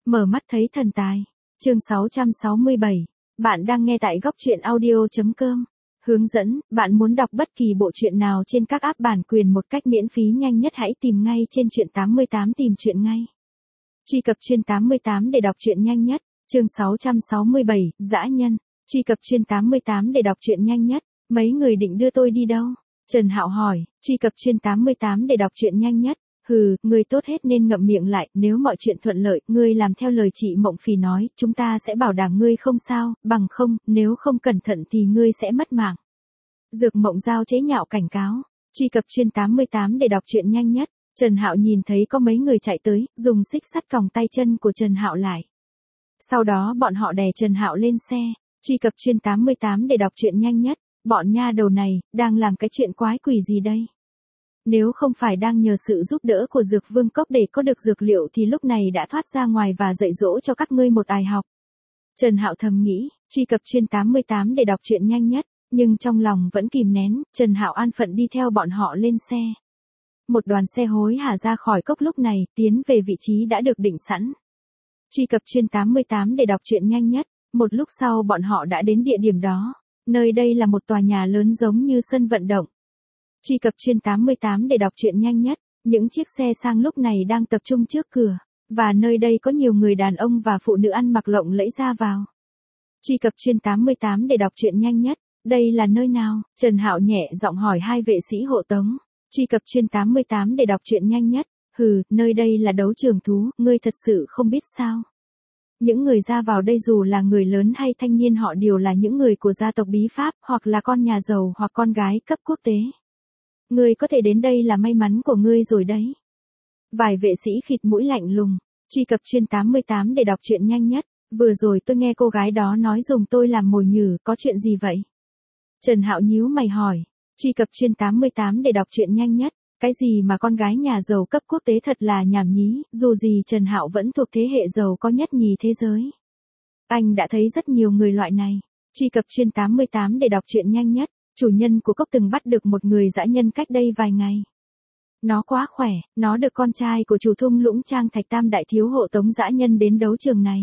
Mở mắt thấy thần tài. Chương 667. Bạn đang nghe tại góc truyện audio.com. Hướng dẫn, bạn muốn đọc bất kỳ bộ truyện nào trên các app bản quyền một cách miễn phí nhanh nhất hãy tìm ngay trên truyện 88 tìm truyện ngay. Truy cập truyện 88 để đọc truyện nhanh nhất. Chương 667, dã nhân. Truy cập truyện 88 để đọc truyện nhanh nhất. Mấy người định đưa tôi đi đâu? Trần Hạo hỏi. Truy cập truyện 88 để đọc truyện nhanh nhất. Ngươi tốt hết nên ngậm miệng lại, nếu mọi chuyện thuận lợi, ngươi làm theo lời chị Mộng Phì nói, chúng ta sẽ bảo đảm ngươi không sao, bằng không, nếu không cẩn thận thì ngươi sẽ mất mạng. Dược Mộng Giao chế nhạo cảnh cáo. Truy cập truyện 88 để đọc truyện nhanh nhất. Trần Hạo nhìn thấy có mấy người chạy tới, dùng xích sắt còng tay chân của Trần Hạo lại. Sau đó bọn họ đè Trần Hạo lên xe. Truy cập truyện 88 để đọc truyện nhanh nhất. Bọn nha đầu này, đang làm cái chuyện quái quỷ gì đây? Nếu không phải đang nhờ sự giúp đỡ của Dược Vương Cốc để có được dược liệu thì lúc này đã thoát ra ngoài và dạy dỗ cho các ngươi một bài học. Trần Hạo thầm nghĩ, truy cập truyện 88 để đọc truyện nhanh nhất, nhưng trong lòng vẫn kìm nén, Trần Hạo an phận đi theo bọn họ lên xe. Một đoàn xe hối hả ra khỏi cốc lúc này, tiến về vị trí đã được định sẵn. Truy cập truyện 88 để đọc truyện nhanh nhất, một lúc sau bọn họ đã đến địa điểm đó. Nơi đây là một tòa nhà lớn giống như sân vận động. Truy cập truyện 88 để đọc truyện nhanh nhất, những chiếc xe sang lúc này đang tập trung trước cửa, và nơi đây có nhiều người đàn ông và phụ nữ ăn mặc lộng lẫy ra vào. Truy cập truyện 88 để đọc truyện nhanh nhất, đây là nơi nào? Trần Hạo nhẹ giọng hỏi hai vệ sĩ hộ tống. Truy cập truyện 88 để đọc truyện nhanh nhất, nơi đây là đấu trường thú, ngươi thật sự không biết sao? Những người ra vào đây dù là người lớn hay thanh niên họ đều là những người của gia tộc bí pháp, hoặc là con nhà giàu hoặc con gái cấp quốc tế. Ngươi có thể đến đây là may mắn của ngươi rồi đấy. Vài vệ sĩ khịt mũi lạnh lùng. Truy cập truyện 88 để đọc truyện nhanh nhất. Vừa rồi tôi nghe cô gái đó nói dùng tôi làm mồi nhử, có chuyện gì vậy? Trần Hạo nhíu mày hỏi. Truy cập truyện 88 để đọc truyện nhanh nhất. Cái gì mà con gái nhà giàu cấp quốc tế thật là nhảm nhí, dù gì Trần Hạo vẫn thuộc thế hệ giàu có nhất nhì thế giới. Anh đã thấy rất nhiều người loại này. Truy cập truyện 88 để đọc truyện nhanh nhất. Chủ nhân của cốc từng bắt được một người dã nhân cách đây vài ngày. Nó quá khỏe, nó được con trai của chủ thung lũng Trang Thạch Tam đại thiếu hộ tống dã nhân đến đấu trường này.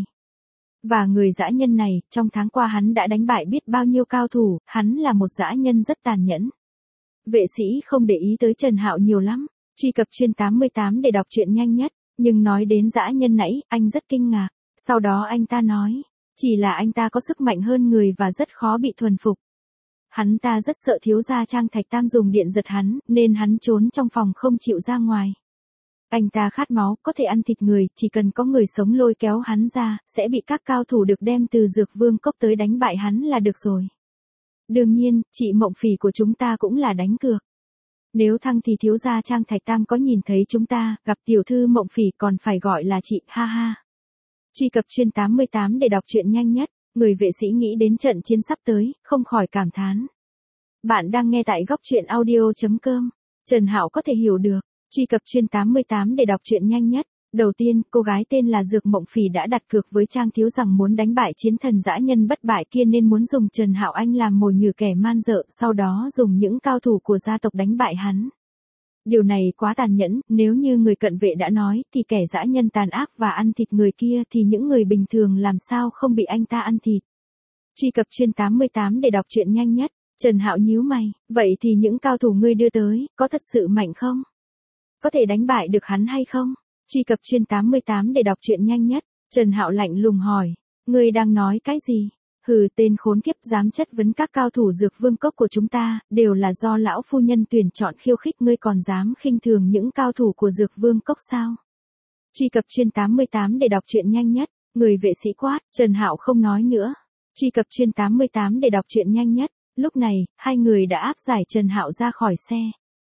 Và người dã nhân này, trong tháng qua hắn đã đánh bại biết bao nhiêu cao thủ, hắn là một dã nhân rất tàn nhẫn. Vệ sĩ không để ý tới Trần Hạo nhiều lắm. Truy cập truyện 88 để đọc truyện nhanh nhất, nhưng nói đến dã nhân nãy, anh rất kinh ngạc. Sau đó anh ta nói, chỉ là anh ta có sức mạnh hơn người và rất khó bị thuần phục. Hắn ta rất sợ thiếu gia Trang Thạch Tam dùng điện giật hắn, nên hắn trốn trong phòng không chịu ra ngoài. Anh ta khát máu, có thể ăn thịt người, chỉ cần có người sống lôi kéo hắn ra, sẽ bị các cao thủ được đem từ Dược Vương Cốc tới đánh bại hắn là được rồi. Đương nhiên, chị Mộng Phì của chúng ta cũng là đánh cược. Nếu thăng thì thiếu gia Trang Thạch Tam có nhìn thấy chúng ta, gặp tiểu thư Mộng Phì còn phải gọi là chị, ha ha. Truy cập truyện 88 để đọc truyện nhanh nhất. Người vệ sĩ nghĩ đến trận chiến sắp tới, không khỏi cảm thán. Bạn đang nghe tại góc truyện audio.com. Trần Hạo có thể hiểu được. Truy cập truyện 88 để đọc truyện nhanh nhất. Đầu tiên, cô gái tên là Dược Mộng Phì đã đặt cược với Trang thiếu rằng muốn đánh bại chiến thần dã nhân bất bại kia nên muốn dùng Trần Hạo Anh làm mồi nhử kẻ man dợ, sau đó dùng những cao thủ của gia tộc đánh bại hắn. Điều này quá tàn nhẫn, nếu như người cận vệ đã nói thì kẻ dã nhân tàn ác và ăn thịt người kia thì những người bình thường làm sao không bị anh ta ăn thịt. Truy cập truyện 88 để đọc truyện nhanh nhất. Trần Hạo nhíu mày, vậy thì những cao thủ ngươi đưa tới, có thật sự mạnh không? Có thể đánh bại được hắn hay không? Truy cập truyện 88 để đọc truyện nhanh nhất. Trần Hạo lạnh lùng hỏi, ngươi đang nói cái gì? Tên khốn kiếp dám chất vấn các cao thủ Dược Vương Cốc của chúng ta, đều là do lão phu nhân tuyển chọn khiêu khích, ngươi còn dám khinh thường những cao thủ của Dược Vương Cốc sao? Truy cập truyện 88 để đọc truyện nhanh nhất. Người vệ sĩ quát, Trần Hạo không nói nữa. Truy cập truyện 88 để đọc truyện nhanh nhất. Lúc này, hai người đã áp giải Trần Hạo ra khỏi xe.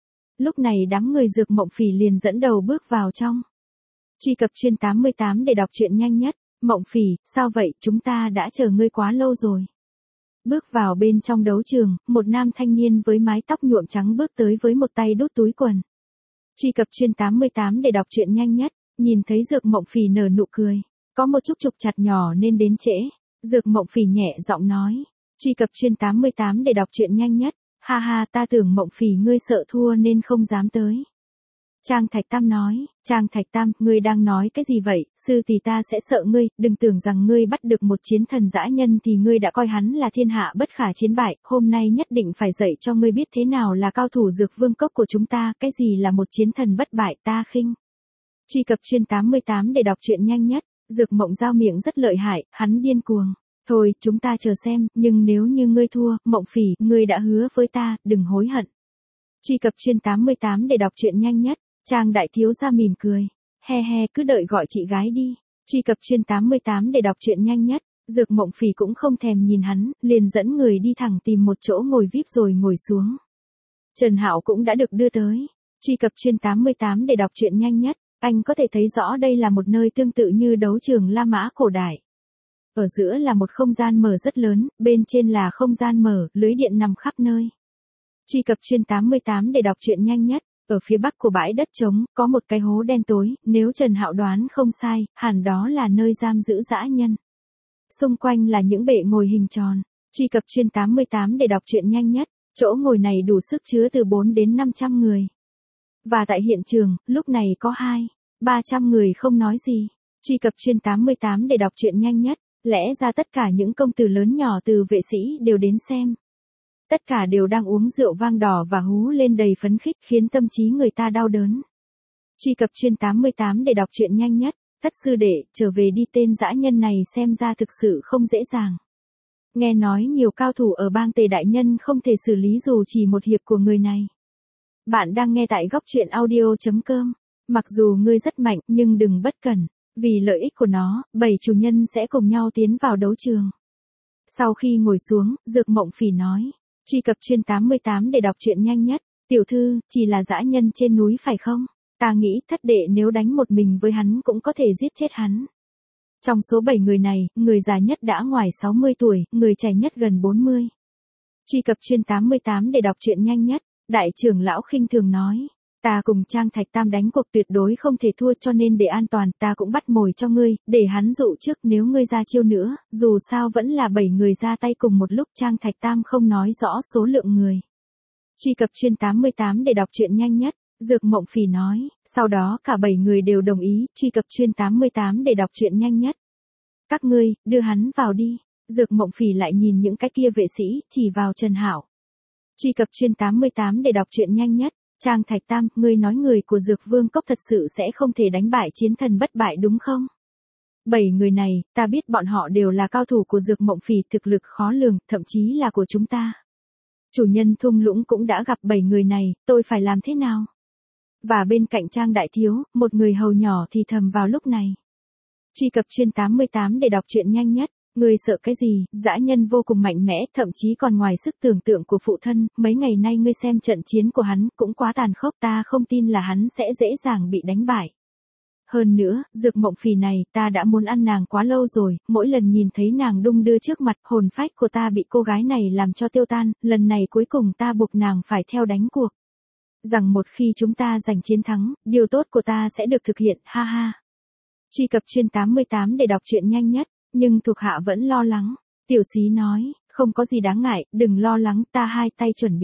Lúc này đám người Dược Mộng Phì liền dẫn đầu bước vào trong. Truy cập truyện 88 để đọc truyện nhanh nhất. Mộng Phì, sao vậy, chúng ta đã chờ ngươi quá lâu rồi. Bước vào bên trong đấu trường, một nam thanh niên với mái tóc nhuộm trắng bước tới với một tay đút túi quần. Truy cập truyện 88 để đọc truyện nhanh nhất, nhìn thấy Dược Mộng Phì nở nụ cười. Có một chút trục trặc nhỏ nên đến trễ. Dược Mộng Phì nhẹ giọng nói. Truy cập truyện 88 để đọc truyện nhanh nhất. Ha ha, ta tưởng Mộng Phì ngươi sợ thua nên không dám tới. Trang Thạch Tam nói, Trang Thạch Tam, ngươi đang nói cái gì vậy, sư tỷ ta sẽ sợ ngươi, đừng tưởng rằng ngươi bắt được một chiến thần dã nhân thì ngươi đã coi hắn là thiên hạ bất khả chiến bại, hôm nay nhất định phải dạy cho ngươi biết thế nào là cao thủ dược vương cốc của chúng ta, cái gì là một chiến thần bất bại ta khinh. Truy cập chuyên 88 để đọc truyện nhanh nhất, Dược Mộng Giao miệng rất lợi hại, hắn điên cuồng. Thôi, chúng ta chờ xem, nhưng nếu như ngươi thua, Mộng Phỉ, ngươi đã hứa với ta, đừng hối hận. Truy cập chuyên 88 để đọc truyện nhanh nhất, Trang đại thiếu gia mỉm cười. He he, cứ đợi gọi chị gái đi. Truy cập chuyên 88 để đọc truyện nhanh nhất, Dược Mộng Phỉ cũng không thèm nhìn hắn, liền dẫn người đi thẳng tìm một chỗ ngồi VIP rồi ngồi xuống. Trần Hạo cũng đã được đưa tới. Truy cập chuyên 88 để đọc truyện nhanh nhất, anh có thể thấy rõ đây là một nơi tương tự như đấu trường La Mã cổ đại. Ở giữa là một không gian mở rất lớn, bên trên là không gian mở, lưới điện nằm khắp nơi. Truy cập chuyên 88 để đọc truyện nhanh nhất, ở phía bắc của bãi đất trống, có một cái hố đen tối, nếu Trần Hạo đoán không sai, hẳn đó là nơi giam giữ dã nhân. Xung quanh là những bệ ngồi hình tròn. Truy cập chuyên 88 để đọc truyện nhanh nhất, chỗ ngồi này đủ sức chứa từ 4 đến 500 người. Và tại hiện trường, lúc này có 200-300 người không nói gì. Truy cập chuyên 88 để đọc truyện nhanh nhất, lẽ ra tất cả những công tử lớn nhỏ từ vệ sĩ đều đến xem. Tất cả đều đang uống rượu vang đỏ và hú lên đầy phấn khích khiến tâm trí người ta đau đớn. Truy cập chuyên 88 để đọc truyện nhanh nhất, Thất sư đệ, trở về đi, tên dã nhân này xem ra thực sự không dễ dàng. Nghe nói nhiều cao thủ ở bang Tề đại nhân không thể xử lý dù chỉ một hiệp của người này. Bạn đang nghe tại góc truyện audio.com. Mặc dù ngươi rất mạnh nhưng đừng bất cẩn, vì lợi ích của nó, 7 chủ nhân sẽ cùng nhau tiến vào đấu trường. Sau khi ngồi xuống, Dược Mộng Phỉ nói, truy cập chuyên 88 để đọc truyện nhanh nhất, tiểu thư, chỉ là dã nhân trên núi phải không? Ta nghĩ thất đệ nếu đánh một mình với hắn cũng có thể giết chết hắn. Trong số 7 người này, người già nhất đã ngoài 60 tuổi, người trẻ nhất gần 40. Truy cập chuyên 88 để đọc truyện nhanh nhất, đại trưởng lão khinh thường nói, ta cùng Trang Thạch Tam đánh cuộc tuyệt đối không thể thua, cho nên để an toàn ta cũng bắt mồi cho ngươi, để hắn dụ trước, nếu ngươi ra chiêu nữa, dù sao vẫn là 7 người ra tay cùng một lúc. Trang Thạch Tam không nói rõ số lượng người. Truy cập chuyên 88 để đọc truyện nhanh nhất, Dược Mộng Phỉ nói, sau đó cả 7 người đều đồng ý. Truy cập chuyên 88 để đọc truyện nhanh nhất. Các ngươi, đưa hắn vào đi. Dược Mộng Phỉ lại nhìn những cái kia vệ sĩ, chỉ vào Trần Hạo. Truy cập chuyên 88 để đọc truyện nhanh nhất, Trang Thạch Tam, ngươi nói người của Dược Vương Cốc thật sự sẽ không thể đánh bại chiến thần bất bại đúng không? 7 người này, ta biết bọn họ đều là cao thủ của Dược Mộng Phỉ, thực lực khó lường, thậm chí là của chúng ta. Chủ nhân thung lũng cũng đã gặp 7 người này, tôi phải làm thế nào? Và bên cạnh Trang đại thiếu, một người hầu nhỏ thì thầm vào lúc này. Truy cập chuyên 88 để đọc truyện nhanh nhất. Ngươi sợ cái gì, dã nhân vô cùng mạnh mẽ, thậm chí còn ngoài sức tưởng tượng của phụ thân, mấy ngày nay ngươi xem trận chiến của hắn cũng quá tàn khốc, ta không tin là hắn sẽ dễ dàng bị đánh bại. Hơn nữa, Dược Mộng Phỉ này, ta đã muốn ăn nàng quá lâu rồi, mỗi lần nhìn thấy nàng đung đưa trước mặt, hồn phách của ta bị cô gái này làm cho tiêu tan, lần này cuối cùng ta buộc nàng phải theo đánh cuộc. Rằng một khi chúng ta giành chiến thắng, điều tốt của ta sẽ được thực hiện, ha ha. Truy cập chuyên 88 để đọc truyện nhanh nhất. Nhưng thuộc hạ vẫn lo lắng. Tiểu Xí nói, không có gì đáng ngại, đừng lo lắng, ta hai tay chuẩn bị.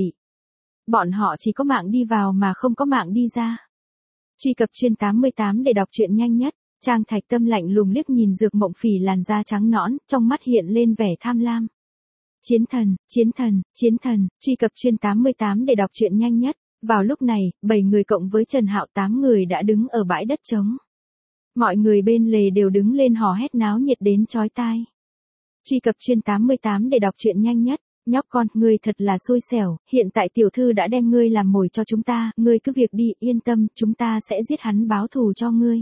Bọn họ chỉ có mạng đi vào mà không có mạng đi ra. Truy cập chuyên 88 để đọc truyện nhanh nhất, Trang Thạch Tâm lạnh lùng liếc nhìn Dược Mộng Phỉ làn da trắng nõn, trong mắt hiện lên vẻ tham lam. Chiến thần, chiến thần, chiến thần, truy cập chuyên 88 để đọc truyện nhanh nhất. Vào lúc này, 7 người cộng với Trần Hạo 8 người đã đứng ở bãi đất trống. Mọi người bên lề đều đứng lên hò hét náo nhiệt đến chói tai. Truy cập chuyên 88 để đọc truyện nhanh nhất, nhóc con, ngươi thật là xui xẻo, hiện tại tiểu thư đã đem ngươi làm mồi cho chúng ta, ngươi cứ việc đi, yên tâm, chúng ta sẽ giết hắn báo thù cho ngươi.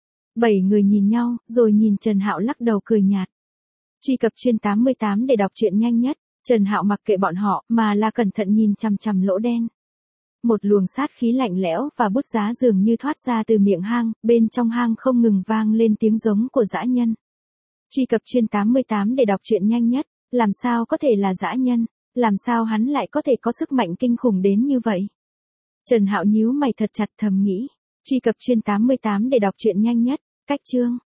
7 người nhìn nhau, rồi nhìn Trần Hạo lắc đầu cười nhạt. Truy cập chuyên 88 để đọc truyện nhanh nhất, Trần Hạo mặc kệ bọn họ, mà là cẩn thận nhìn chằm chằm lỗ đen. Một luồng sát khí lạnh lẽo và bút giá dường như thoát ra từ miệng hang, bên trong hang không ngừng vang lên tiếng giống của dã nhân. Truy cập chuyên 88 để đọc truyện nhanh nhất, làm sao có thể là dã nhân, làm sao hắn lại có thể có sức mạnh kinh khủng đến như vậy? Trần Hạo nhíu mày thật chặt thầm nghĩ. Truy cập chuyên 88 để đọc truyện nhanh nhất, cách chương.